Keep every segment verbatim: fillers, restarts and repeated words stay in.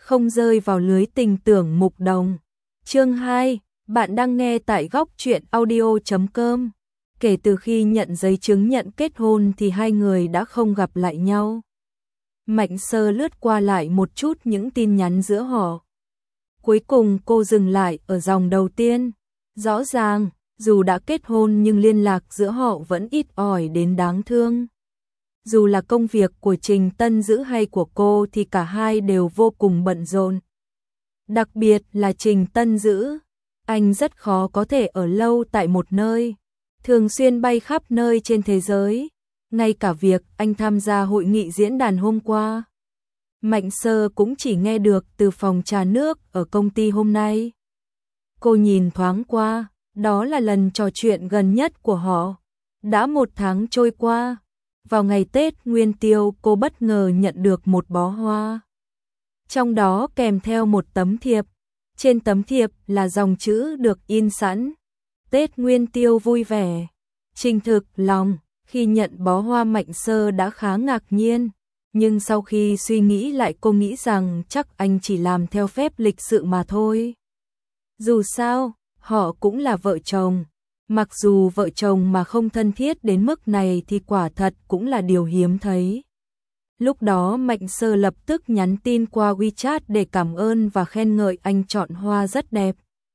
không rơi vào lưới tình tưởng mục đồng. Chương hai, bạn đang nghe tại góc truyện audio chấm com. Kể từ khi nhận giấy chứng nhận kết hôn thì hai người đã không gặp lại nhau. Mạnh Sơ lướt qua lại một chút những tin nhắn giữa họ. Cuối cùng cô dừng lại ở dòng đầu tiên. Rõ ràng, dù đã kết hôn nhưng liên lạc giữa họ vẫn ít ỏi đến đáng thương. Dù là công việc của Trình Tân Dữ hay của cô thì cả hai đều vô cùng bận rộn. Đặc biệt là Trình Tân Dữ, anh rất khó có thể ở lâu tại một nơi, thường xuyên bay khắp nơi trên thế giới. Ngay cả việc anh tham gia hội nghị diễn đàn hôm qua, Mạnh Sơ cũng chỉ nghe được từ phòng trà nước ở công ty hôm nay. Cô nhìn thoáng qua, đó là lần trò chuyện gần nhất của họ. Đã một tháng trôi qua, vào ngày Tết Nguyên Tiêu cô bất ngờ nhận được một bó hoa. Trong đó kèm theo một tấm thiệp, trên tấm thiệp là dòng chữ được in sẵn: Tết Nguyên Tiêu vui vẻ. Trình thực lòng, khi nhận bó hoa Mạnh Sơ đã khá ngạc nhiên, nhưng sau khi suy nghĩ lại cô nghĩ rằng chắc anh chỉ làm theo phép lịch sự mà thôi. Dù sao, họ cũng là vợ chồng, mặc dù vợ chồng mà không thân thiết đến mức này thì quả thật cũng là điều hiếm thấy. Lúc đó Mạnh Sơ lập tức nhắn tin qua WeChat để cảm ơn và khen ngợi anh chọn hoa rất đẹp.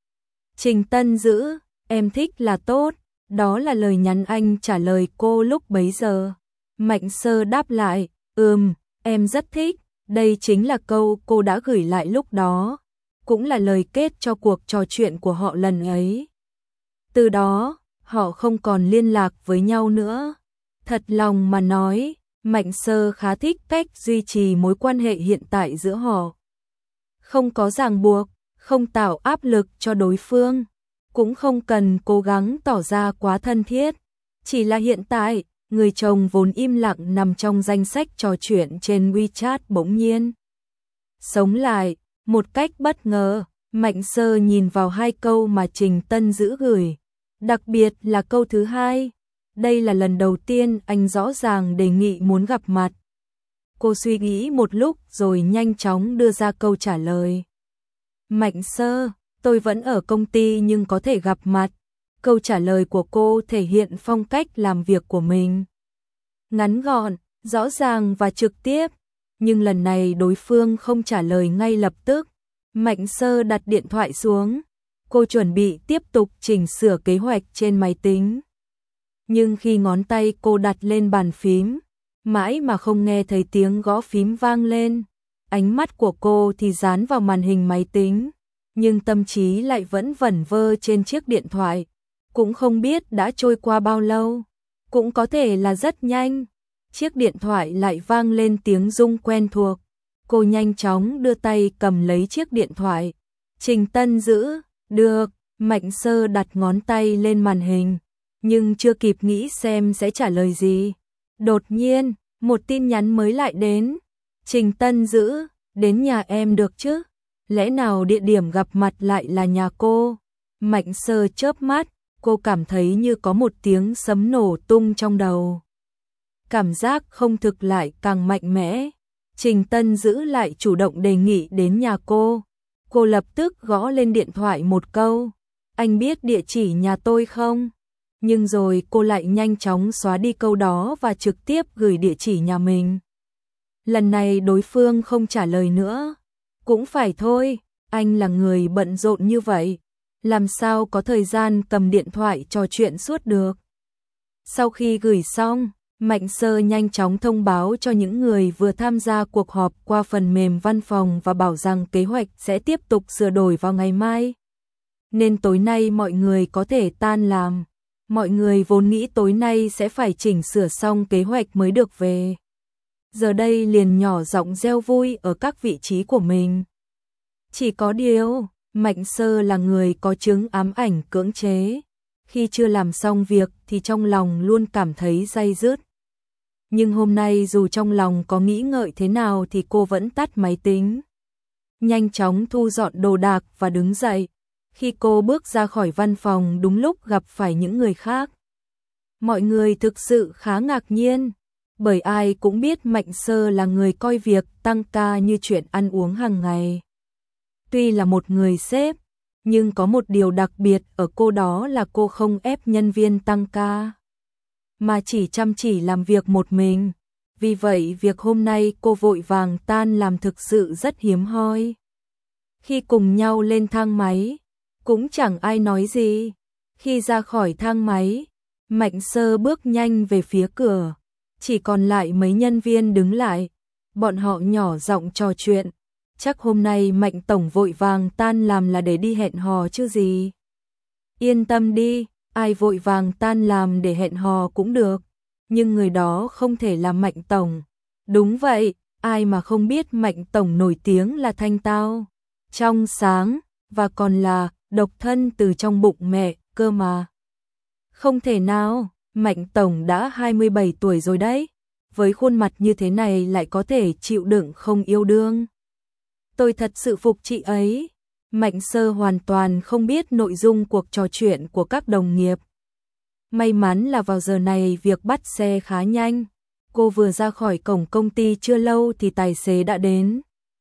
Trình Tân Dữ, em thích là tốt, đó là lời nhắn anh trả lời cô lúc bấy giờ. Mạnh Sơ đáp lại, ừm, em rất thích, đây chính là câu cô đã gửi lại lúc đó, cũng là lời kết cho cuộc trò chuyện của họ lần ấy. Từ đó, họ không còn liên lạc với nhau nữa. Thật lòng mà nói, Mạnh Sơ khá thích cách duy trì mối quan hệ hiện tại giữa họ. Không có ràng buộc, không tạo áp lực cho đối phương, cũng không cần cố gắng tỏ ra quá thân thiết. Chỉ là hiện tại, người chồng vốn im lặng nằm trong danh sách trò chuyện trên WeChat bỗng nhiên sống lại, một cách bất ngờ. Mạnh Sơ nhìn vào hai câu mà Trình Tân Dữ gửi, đặc biệt là câu thứ hai. Đây là lần đầu tiên anh rõ ràng đề nghị muốn gặp mặt. Cô suy nghĩ một lúc rồi nhanh chóng đưa ra câu trả lời. Mạnh Sơ, tôi vẫn ở công ty nhưng có thể gặp mặt. Câu trả lời của cô thể hiện phong cách làm việc của mình. Ngắn gọn, rõ ràng và trực tiếp. Nhưng lần này đối phương không trả lời ngay lập tức. Mạnh Sơ đặt điện thoại xuống. Cô chuẩn bị tiếp tục chỉnh sửa kế hoạch trên máy tính. Nhưng khi ngón tay cô đặt lên bàn phím, mãi mà không nghe thấy tiếng gõ phím vang lên. Ánh mắt của cô thì dán vào màn hình máy tính, nhưng tâm trí lại vẫn vẩn vơ trên chiếc điện thoại. Cũng không biết đã trôi qua bao lâu, cũng có thể là rất nhanh. Chiếc điện thoại lại vang lên tiếng rung quen thuộc. Cô nhanh chóng đưa tay cầm lấy chiếc điện thoại. Trình Tân Dữ, được. Mạnh Sơ đặt ngón tay lên màn hình, nhưng chưa kịp nghĩ xem sẽ trả lời gì. Đột nhiên, một tin nhắn mới lại đến. Trình Tân Dữ, đến nhà em được chứ? Lẽ nào địa điểm gặp mặt lại là nhà cô? Mạnh Sơ chớp mắt, cô cảm thấy như có một tiếng sấm nổ tung trong đầu. Cảm giác không thực lại càng mạnh mẽ. Trình Tân Dữ lại chủ động đề nghị đến nhà cô. Cô lập tức gõ lên điện thoại một câu. Anh biết địa chỉ nhà tôi không? Nhưng rồi cô lại nhanh chóng xóa đi câu đó và trực tiếp gửi địa chỉ nhà mình. Lần này đối phương không trả lời nữa. Cũng phải thôi, anh là người bận rộn như vậy, làm sao có thời gian cầm điện thoại trò chuyện suốt được. Sau khi gửi xong, Mạnh Sơ nhanh chóng thông báo cho những người vừa tham gia cuộc họp qua phần mềm văn phòng và bảo rằng kế hoạch sẽ tiếp tục sửa đổi vào ngày mai. Nên tối nay mọi người có thể tan làm. Mọi người vốn nghĩ tối nay sẽ phải chỉnh sửa xong kế hoạch mới được về. Giờ đây liền nhỏ giọng reo vui ở các vị trí của mình. Chỉ có điều, Mạnh Sơ là người có chứng ám ảnh cưỡng chế. Khi chưa làm xong việc thì trong lòng luôn cảm thấy day dứt. Nhưng hôm nay dù trong lòng có nghĩ ngợi thế nào thì cô vẫn tắt máy tính. Nhanh chóng thu dọn đồ đạc và đứng dậy. Khi cô bước ra khỏi văn phòng đúng lúc gặp phải những người khác. Mọi người thực sự khá ngạc nhiên. Bởi ai cũng biết Mạnh Sơ là người coi việc tăng ca như chuyện ăn uống hàng ngày. Tuy là một người sếp, nhưng có một điều đặc biệt ở cô, đó là cô không ép nhân viên tăng ca, mà chỉ chăm chỉ làm việc một mình. Vì vậy việc hôm nay cô vội vàng tan làm thực sự rất hiếm hoi. Khi cùng nhau lên thang máy, cũng chẳng ai nói gì. Khi ra khỏi thang máy, Mạnh Sơ bước nhanh về phía cửa, chỉ còn lại mấy nhân viên đứng lại. Bọn họ nhỏ giọng trò chuyện. Chắc hôm nay Mạnh tổng vội vàng tan làm là để đi hẹn hò chứ gì. Yên tâm đi, ai vội vàng tan làm để hẹn hò cũng được, nhưng người đó không thể là Mạnh tổng. Đúng vậy, ai mà không biết Mạnh tổng nổi tiếng là thanh tao, trong sáng, và còn là độc thân từ trong bụng mẹ cơ mà. Không thể nào, Mạnh tổng đã hai mươi bảy tuổi rồi đấy, với khuôn mặt như thế này lại có thể chịu đựng không yêu đương. Tôi thật sự phục chị ấy. Mạnh Sơ hoàn toàn không biết nội dung cuộc trò chuyện của các đồng nghiệp. May mắn là vào giờ này việc bắt xe khá nhanh. Cô vừa ra khỏi cổng công ty chưa lâu thì tài xế đã đến.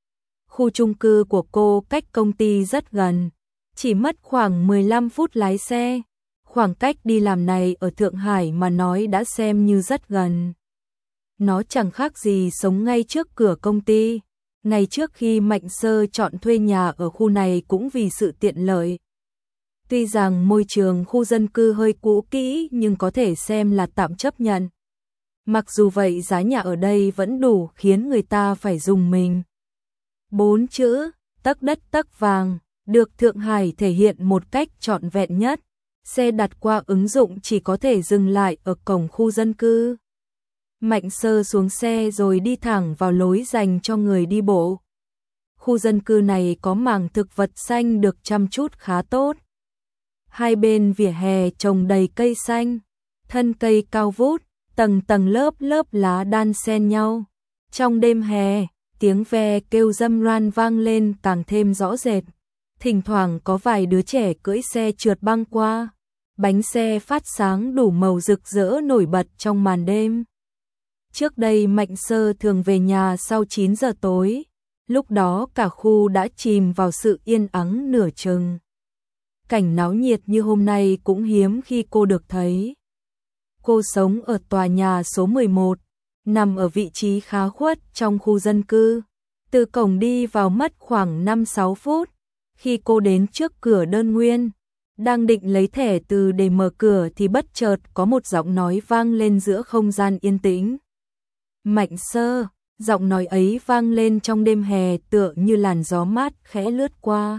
Khu chung cư của cô cách công ty rất gần, chỉ mất khoảng mười lăm phút lái xe. Khoảng cách đi làm này ở Thượng Hải mà nói đã xem như rất gần. Nó chẳng khác gì sống ngay trước cửa công ty. Ngày trước khi Mạnh Sơ chọn thuê nhà ở khu này cũng vì sự tiện lợi. Tuy rằng môi trường khu dân cư hơi cũ kỹ nhưng có thể xem là tạm chấp nhận. Mặc dù vậy giá nhà ở đây vẫn đủ khiến người ta phải dùng mình. Bốn chữ, tấc đất tấc vàng, được Thượng Hải thể hiện một cách trọn vẹn nhất. Xe đặt qua ứng dụng chỉ có thể dừng lại ở cổng khu dân cư. Mạnh Sơ xuống xe rồi đi thẳng vào lối dành cho người đi bộ. Khu dân cư này có mảng thực vật xanh được chăm chút khá tốt. Hai bên vỉa hè trồng đầy cây xanh, thân cây cao vút, tầng tầng lớp lớp lá đan xen nhau. Trong đêm hè, tiếng ve kêu râm ran vang lên càng thêm rõ rệt. Thỉnh thoảng có vài đứa trẻ cưỡi xe trượt băng qua. Bánh xe phát sáng đủ màu rực rỡ nổi bật trong màn đêm. Trước đây Mạnh Sơ thường về nhà sau chín giờ tối, lúc đó cả khu đã chìm vào sự yên ắng nửa chừng. Cảnh náo nhiệt như hôm nay cũng hiếm khi cô được thấy. Cô sống ở tòa nhà số mười một, nằm ở vị trí khá khuất trong khu dân cư. Từ cổng đi vào mất khoảng năm sáu phút. Khi cô đến trước cửa đơn nguyên, đang định lấy thẻ từ để mở cửa thì bất chợt có một giọng nói vang lên giữa không gian yên tĩnh. Mạnh Sơ, giọng nói ấy vang lên trong đêm hè tựa như làn gió mát khẽ lướt qua,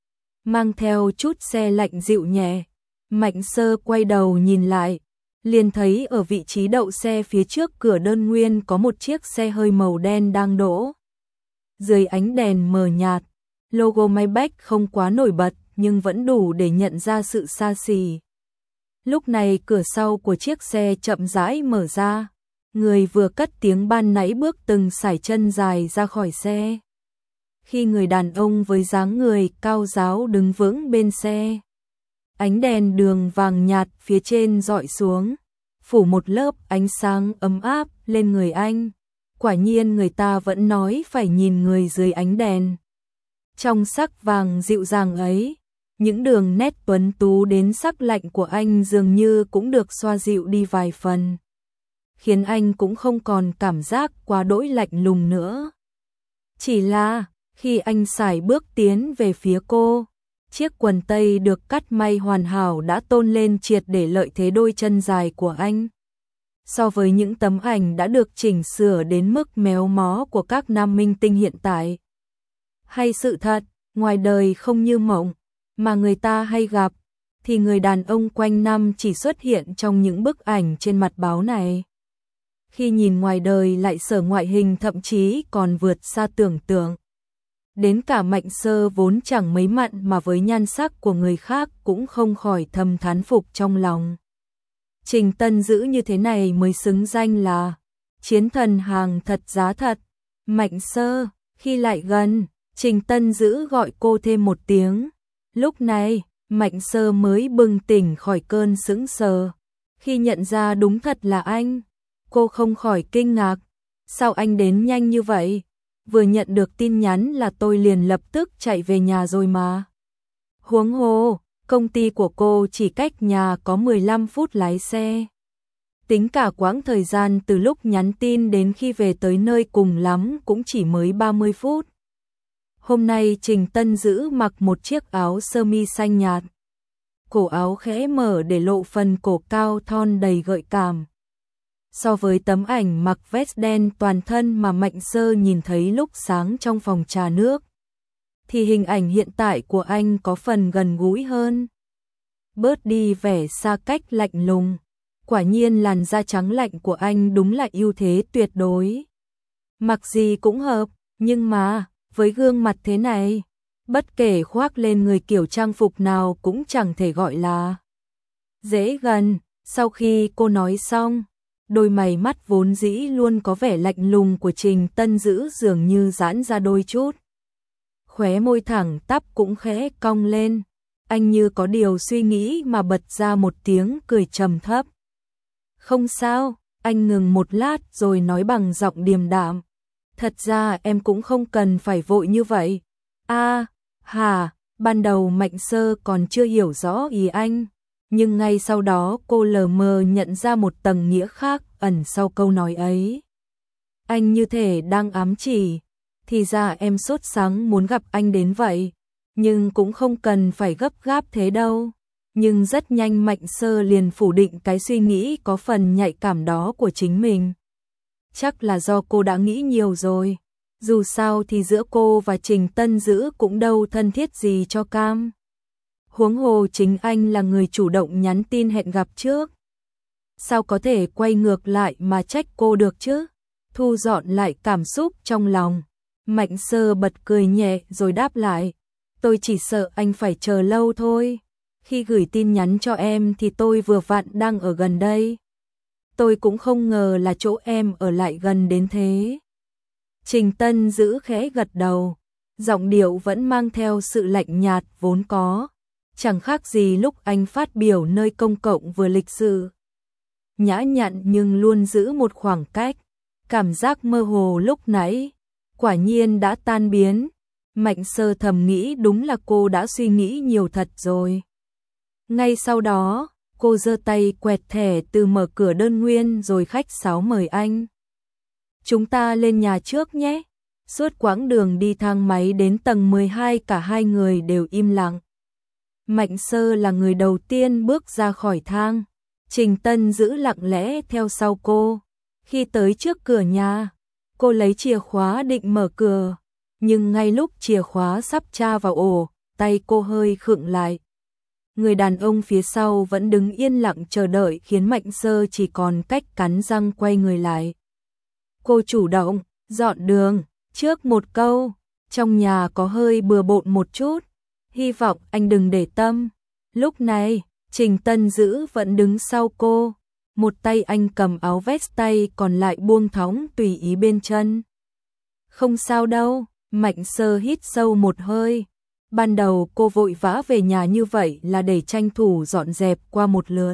mang theo chút se lạnh dịu nhẹ. Mạnh Sơ quay đầu nhìn lại, liền thấy ở vị trí đậu xe phía trước cửa đơn nguyên có một chiếc xe hơi màu đen đang đỗ. Dưới ánh đèn mờ nhạt, logo Maybach không quá nổi bật nhưng vẫn đủ để nhận ra sự xa xỉ. Lúc này cửa sau của chiếc xe chậm rãi mở ra. Người vừa cất tiếng ban nãy bước từng sải chân dài ra khỏi xe. Khi người đàn ông với dáng người cao ráo đứng vững bên xe, ánh đèn đường vàng nhạt phía trên dọi xuống, phủ một lớp ánh sáng ấm áp lên người anh. Quả nhiên người ta vẫn nói phải nhìn người dưới ánh đèn. Trong sắc vàng dịu dàng ấy, những đường nét tuấn tú đến sắc lạnh của anh dường như cũng được xoa dịu đi vài phần, khiến anh cũng không còn cảm giác quá đỗi lạnh lùng nữa. Chỉ là, khi anh sải bước tiến về phía cô, chiếc quần tây được cắt may hoàn hảo đã tôn lên triệt để lợi thế đôi chân dài của anh. So với những tấm ảnh đã được chỉnh sửa đến mức méo mó của các nam minh tinh hiện tại. Hay sự thật, ngoài đời không như mộng, mà người ta hay gặp, thì người đàn ông quanh năm chỉ xuất hiện trong những bức ảnh trên mặt báo này. Khi nhìn ngoài đời lại sở ngoại hình thậm chí còn vượt xa tưởng tượng. Đến cả Mạnh Sơ vốn chẳng mấy mặn mà với nhan sắc của người khác cũng không khỏi thầm thán phục trong lòng. Trình Tân Dữ như thế này mới xứng danh là chiến thần hàng thật giá thật. Mạnh Sơ, khi lại gần, Trình Tân Dữ gọi cô thêm một tiếng. Lúc này, Mạnh Sơ mới bừng tỉnh khỏi cơn sững sờ, khi nhận ra đúng thật là anh. Cô không khỏi kinh ngạc. Sao anh đến nhanh như vậy? Vừa nhận được tin nhắn là tôi liền lập tức chạy về nhà rồi mà. Huống hồ, công ty của cô chỉ cách nhà có mười lăm phút lái xe. Tính cả quãng thời gian từ lúc nhắn tin đến khi về tới nơi cùng lắm cũng chỉ mới ba mươi phút. Hôm nay Trình Tân Dữ mặc một chiếc áo sơ mi xanh nhạt. Cổ áo khẽ mở để lộ phần cổ cao thon đầy gợi cảm. So với tấm ảnh mặc vest đen toàn thân mà Mạnh Sơ nhìn thấy lúc sáng trong phòng trà nước, thì hình ảnh hiện tại của anh có phần gần gũi hơn. Bớt đi vẻ xa cách lạnh lùng. Quả nhiên làn da trắng lạnh của anh đúng là ưu thế tuyệt đối. Mặc gì cũng hợp, nhưng mà, với gương mặt thế này, bất kể khoác lên người kiểu trang phục nào cũng chẳng thể gọi là dễ gần. Sau khi cô nói xong, đôi mày mắt vốn dĩ luôn có vẻ lạnh lùng của Trình Tân Dữ dường như giãn ra đôi chút. Khóe môi thẳng tắp cũng khẽ cong lên, anh như có điều suy nghĩ mà bật ra một tiếng cười trầm thấp. Không sao, anh ngừng một lát rồi nói bằng giọng điềm đạm. Thật ra em cũng không cần phải vội như vậy. À, hà, ban đầu Mạnh Sơ còn chưa hiểu rõ ý anh, nhưng ngay sau đó cô lờ mờ nhận ra một tầng nghĩa khác ẩn sau câu nói ấy. Anh như thể đang ám chỉ, thì ra em sốt sắng muốn gặp anh đến vậy, nhưng cũng không cần phải gấp gáp thế đâu. Nhưng rất nhanh Mạnh Sơ liền phủ định cái suy nghĩ có phần nhạy cảm đó của chính mình. Chắc là do cô đã nghĩ nhiều rồi. Dù sao thì giữa cô và Trình Tân Dữ cũng đâu thân thiết gì cho cam. Huống hồ chính anh là người chủ động nhắn tin hẹn gặp trước. Sao có thể quay ngược lại mà trách cô được chứ? Thu dọn lại cảm xúc trong lòng, Mạnh Sơ bật cười nhẹ rồi đáp lại. Tôi chỉ sợ anh phải chờ lâu thôi. Khi gửi tin nhắn cho em thì tôi vừa vặn đang ở gần đây. Tôi cũng không ngờ là chỗ em ở lại gần đến thế. Trình Tân Dữ khẽ gật đầu, giọng điệu vẫn mang theo sự lạnh nhạt vốn có, chẳng khác gì lúc anh phát biểu nơi công cộng vừa lịch sự. Nhã nhặn nhưng luôn giữ một khoảng cách, cảm giác mơ hồ lúc nãy, quả nhiên đã tan biến. Mạnh Sơ thầm nghĩ đúng là cô đã suy nghĩ nhiều thật rồi. Ngay sau đó, cô giơ tay quẹt thẻ từ mở cửa đơn nguyên rồi khách sáo mời anh. Chúng ta lên nhà trước nhé. Suốt quãng đường đi thang máy đến tầng mười hai cả hai người đều im lặng. Mạnh Sơ là người đầu tiên bước ra khỏi thang. Trình Tân Dữ lặng lẽ theo sau cô. Khi tới trước cửa nhà, cô lấy chìa khóa định mở cửa. Nhưng ngay lúc chìa khóa sắp tra vào ổ, tay cô hơi khựng lại. Người đàn ông phía sau vẫn đứng yên lặng chờ đợi khiến Mạnh Sơ chỉ còn cách cắn răng quay người lại. Cô chủ động, dọn đường, trước một câu, trong nhà có hơi bừa bộn một chút, hy vọng anh đừng để tâm. Lúc này, Trình Tân Dữ vẫn đứng sau cô, một tay anh cầm áo vest tay còn lại buông thõng tùy ý bên chân. Không sao đâu, Mạnh Sơ hít sâu một hơi. Ban đầu cô vội vã về nhà như vậy là để tranh thủ dọn dẹp qua một lượt.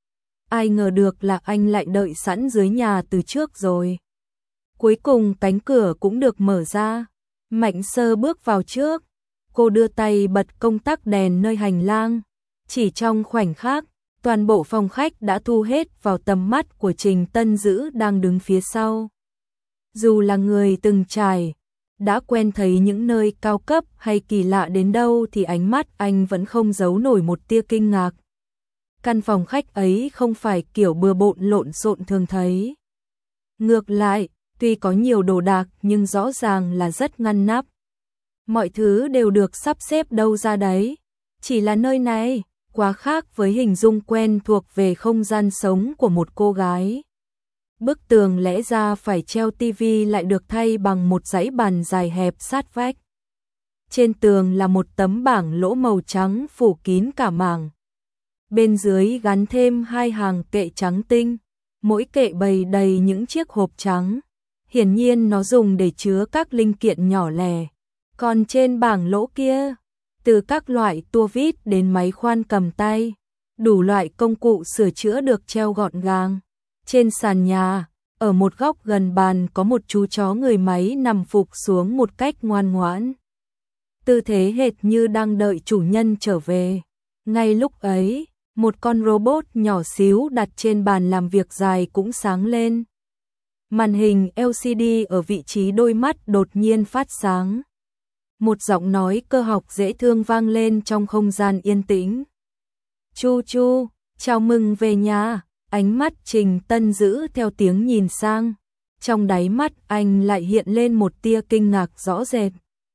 Ai ngờ được là anh lại đợi sẵn dưới nhà từ trước rồi. Cuối cùng cánh cửa cũng được mở ra. Mạnh Sơ bước vào trước. Cô đưa tay bật công tắc đèn nơi hành lang. Chỉ trong khoảnh khắc, toàn bộ phòng khách đã thu hết vào tầm mắt của Trình Tân Dữ đang đứng phía sau. Dù là người từng trải, đã quen thấy những nơi cao cấp hay kỳ lạ đến đâu thì ánh mắt anh vẫn không giấu nổi một tia kinh ngạc. Căn phòng khách ấy không phải kiểu bừa bộn lộn xộn thường thấy. Ngược lại, tuy có nhiều đồ đạc nhưng rõ ràng là rất ngăn nắp. Mọi thứ đều được sắp xếp đâu ra đấy. Chỉ là nơi này, quá khác với hình dung quen thuộc về không gian sống của một cô gái. Bức tường lẽ ra phải treo tivi lại được thay bằng một dãy bàn dài hẹp sát vách. Trên tường là một tấm bảng lỗ màu trắng phủ kín cả mảng. Bên dưới gắn thêm hai hàng kệ trắng tinh, mỗi kệ bày đầy những chiếc hộp trắng. Hiển nhiên nó dùng để chứa các linh kiện nhỏ lẻ. Còn trên bảng lỗ kia, từ các loại tua vít đến máy khoan cầm tay, đủ loại công cụ sửa chữa được treo gọn gàng. Trên sàn nhà, Ở một góc gần bàn có một chú chó người máy nằm phục xuống một cách ngoan ngoãn. Tư thế hệt như đang đợi chủ nhân trở về. Ngay lúc ấy, một con robot nhỏ xíu đặt trên bàn làm việc dài cũng sáng lên. Màn hình lờ xê đê ở vị trí đôi mắt đột nhiên phát sáng. Một giọng nói cơ học dễ thương vang lên trong không gian yên tĩnh. Chu Chu, chào mừng về nhà. Ánh mắt Trình Tân giữ theo tiếng nhìn sang. Trong đáy mắt anh lại hiện lên một tia kinh ngạc rõ rệt.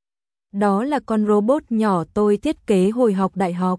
Đó là con robot nhỏ tôi thiết kế hồi học đại học.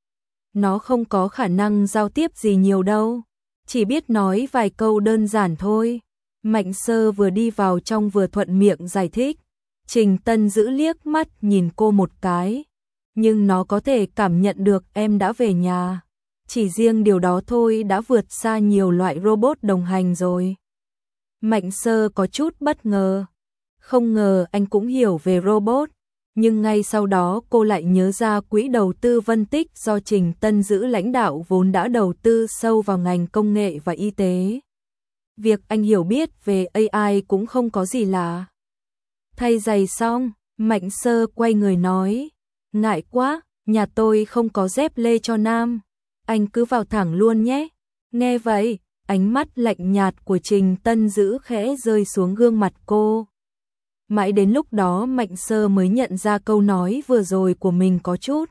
Nó không có khả năng giao tiếp gì nhiều đâu. Chỉ biết nói vài câu đơn giản thôi. Mạnh Sơ vừa đi vào trong vừa thuận miệng giải thích. Trình Tân giữ liếc mắt nhìn cô một cái. Nhưng nó có thể cảm nhận được em đã về nhà. Chỉ riêng điều đó thôi đã vượt xa nhiều loại robot đồng hành rồi. Mạnh Sơ có chút bất ngờ. Không ngờ anh cũng hiểu về robot. Nhưng ngay sau đó cô lại nhớ ra quỹ đầu tư Vân Tích do Trình Tân giữ lãnh đạo vốn đã đầu tư sâu vào ngành công nghệ và y tế. Việc anh hiểu biết về a i cũng không có gì lạ. Thay giày xong, Mạnh Sơ quay người nói. Ngại quá, nhà tôi không có dép lê cho nam. Anh cứ vào thẳng luôn nhé. Nghe vậy, ánh mắt lạnh nhạt của Trình Tân giữ khẽ rơi xuống gương mặt cô. Mãi đến lúc đó Mạnh Sơ mới nhận ra câu nói vừa rồi của mình có chút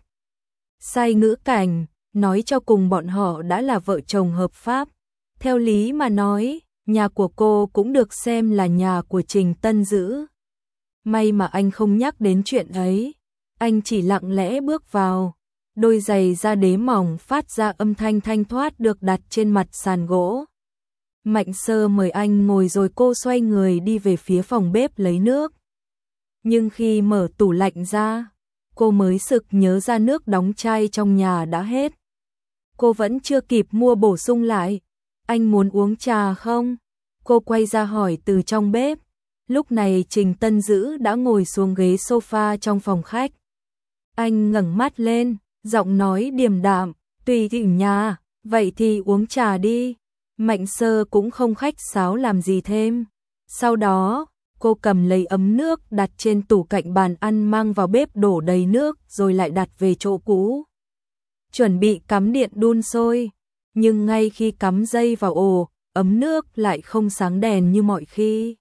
sai ngữ cảnh, nói cho cùng bọn họ đã là vợ chồng hợp pháp. Theo lý mà nói, nhà của cô cũng được xem là nhà của Trình Tân giữ. May mà anh không nhắc đến chuyện ấy. Anh chỉ lặng lẽ bước vào. Đôi giày da đế mỏng phát ra âm thanh thanh thoát được đặt trên mặt sàn gỗ. Mạnh Sơ mời anh ngồi rồi cô xoay người đi về phía phòng bếp lấy nước. Nhưng khi mở tủ lạnh ra, cô mới sực nhớ ra nước đóng chai trong nhà đã hết. Cô vẫn chưa kịp mua bổ sung lại. Anh muốn uống trà không? Cô quay ra hỏi từ trong bếp. Lúc này Trình Tân giữ đã ngồi xuống ghế sofa trong phòng khách. Anh ngẩng mắt lên, giọng nói điềm đạm, tùy thỉnh nhà, vậy thì uống trà đi. Mạnh Sơ cũng không khách sáo làm gì thêm. Sau đó, cô cầm lấy ấm nước đặt trên tủ cạnh bàn ăn mang vào bếp đổ đầy nước rồi lại đặt về chỗ cũ. Chuẩn bị cắm điện đun sôi, nhưng ngay khi cắm dây vào ổ, ấm nước lại không sáng đèn như mọi khi.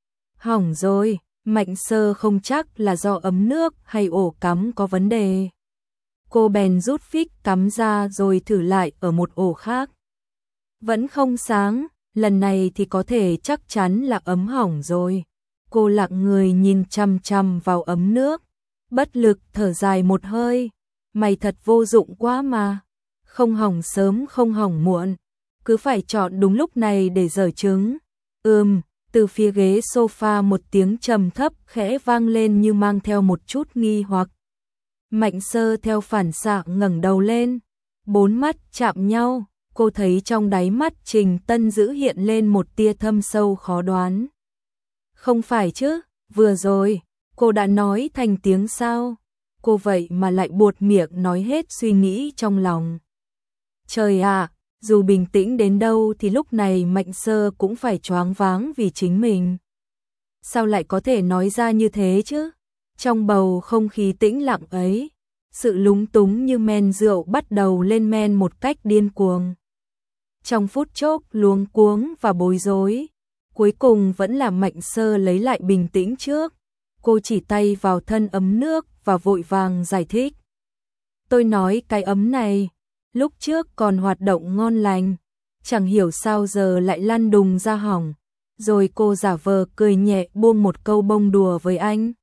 Hỏng rồi, Mạnh Sơ không chắc là do ấm nước hay ổ cắm có vấn đề. Cô bèn rút phích cắm ra rồi thử lại ở một ổ khác. Vẫn không sáng, lần này thì có thể chắc chắn là ấm hỏng rồi. Cô lặng người nhìn chằm chằm vào ấm nước, bất lực thở dài một hơi. Mày thật vô dụng quá mà. Không hỏng sớm không hỏng muộn, cứ phải chọn đúng lúc này để giở trứng. Ừm, từ phía ghế sofa một tiếng trầm thấp khẽ vang lên như mang theo một chút nghi hoặc. Mạnh Sơ theo phản xạ ngẩng đầu lên, bốn mắt chạm nhau, cô thấy trong đáy mắt Trình Tân giữ hiện lên một tia thâm sâu khó đoán. Không phải chứ, vừa rồi, cô đã nói thành tiếng sao? Cô vậy mà lại buột miệng nói hết suy nghĩ trong lòng. Trời ạ, dù bình tĩnh đến đâu thì lúc này Mạnh Sơ cũng phải choáng váng vì chính mình. Sao lại có thể nói ra như thế chứ? Trong bầu không khí tĩnh lặng ấy, sự lúng túng như men rượu bắt đầu lên men một cách điên cuồng. Trong phút chốc luống cuống và bối rối, cuối cùng vẫn là Mạnh Sơ lấy lại bình tĩnh trước. Cô chỉ tay vào thân ấm nước và vội vàng giải thích. Tôi nói cái ấm này, lúc trước còn hoạt động ngon lành, chẳng hiểu sao giờ lại lăn đùng ra hỏng. Rồi cô giả vờ cười nhẹ buông một câu bông đùa với anh.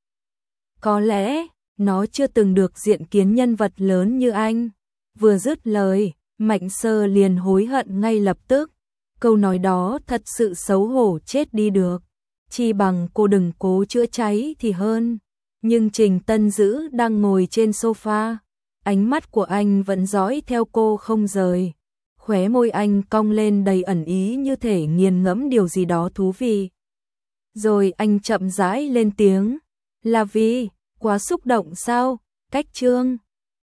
Có lẽ, nó chưa từng được diện kiến nhân vật lớn như anh. Vừa dứt lời, Mạnh Sơ liền hối hận ngay lập tức. Câu nói đó thật sự xấu hổ chết đi được. Chi bằng cô đừng cố chữa cháy thì hơn. Nhưng Trình Tân giữ đang ngồi trên sofa. Ánh mắt của anh vẫn dõi theo cô không rời. Khóe môi anh cong lên đầy ẩn ý như thể nghiền ngẫm điều gì đó thú vị. Rồi anh chậm rãi lên tiếng. Là vì, quá xúc động sao? Cách chương.